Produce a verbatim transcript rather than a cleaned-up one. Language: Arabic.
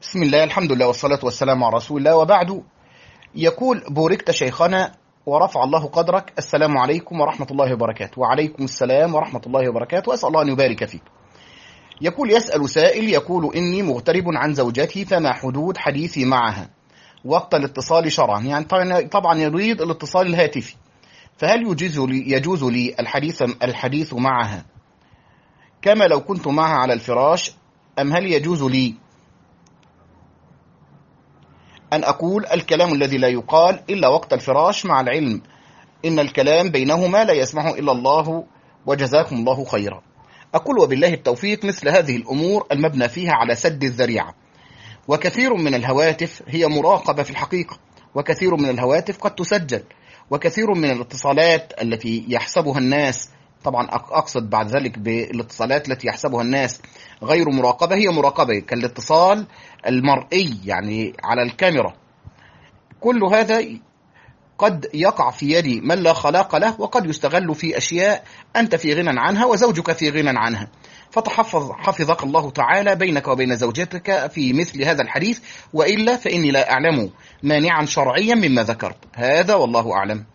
بسم الله، الحمد لله والصلاة والسلام على رسول الله، وبعد. يقول: بوركت شيخنا ورفع الله قدرك، السلام عليكم ورحمة الله وبركاته. وعليكم السلام ورحمة الله وبركاته، وأسأل الله أن يبارك فيك. يقول: يسأل سائل يقول: إني مغترب عن زوجتي، فما حدود حديثي معها وقت الاتصال شرعا؟ يعني طبعا يريد الاتصال الهاتفي، فهل يجوز لي يجوز لي الحديث الحديث معها كما لو كنت معها على الفراش، أم هل يجوز لي أن أقول الكلام الذي لا يقال إلا وقت الفراش، مع العلم إن الكلام بينهما لا يسمعه إلا الله، وجزاكم الله خيرا؟ أقول: وبالله التوفيق. مثل هذه الأمور المبنى فيها على سد الذريعة، وكثير من الهواتف هي مراقبة في الحقيقة، وكثير من الهواتف قد تسجل، وكثير من الاتصالات التي يحسبها الناس، طبعا أقصد بعد ذلك بالاتصالات التي يحسبها الناس غير مراقبة، هي مراقبة كالاتصال المرئي يعني على الكاميرا. كل هذا قد يقع في يد من لا خلاق له، وقد يستغل في أشياء أنت في غنى عنها وزوجك في غنى عنها. فتحفظ حفظك الله تعالى بينك وبين زوجتك في مثل هذا الحديث، وإلا فإني لا أعلم مانعا شرعيا مما ذكرت. هذا والله أعلم.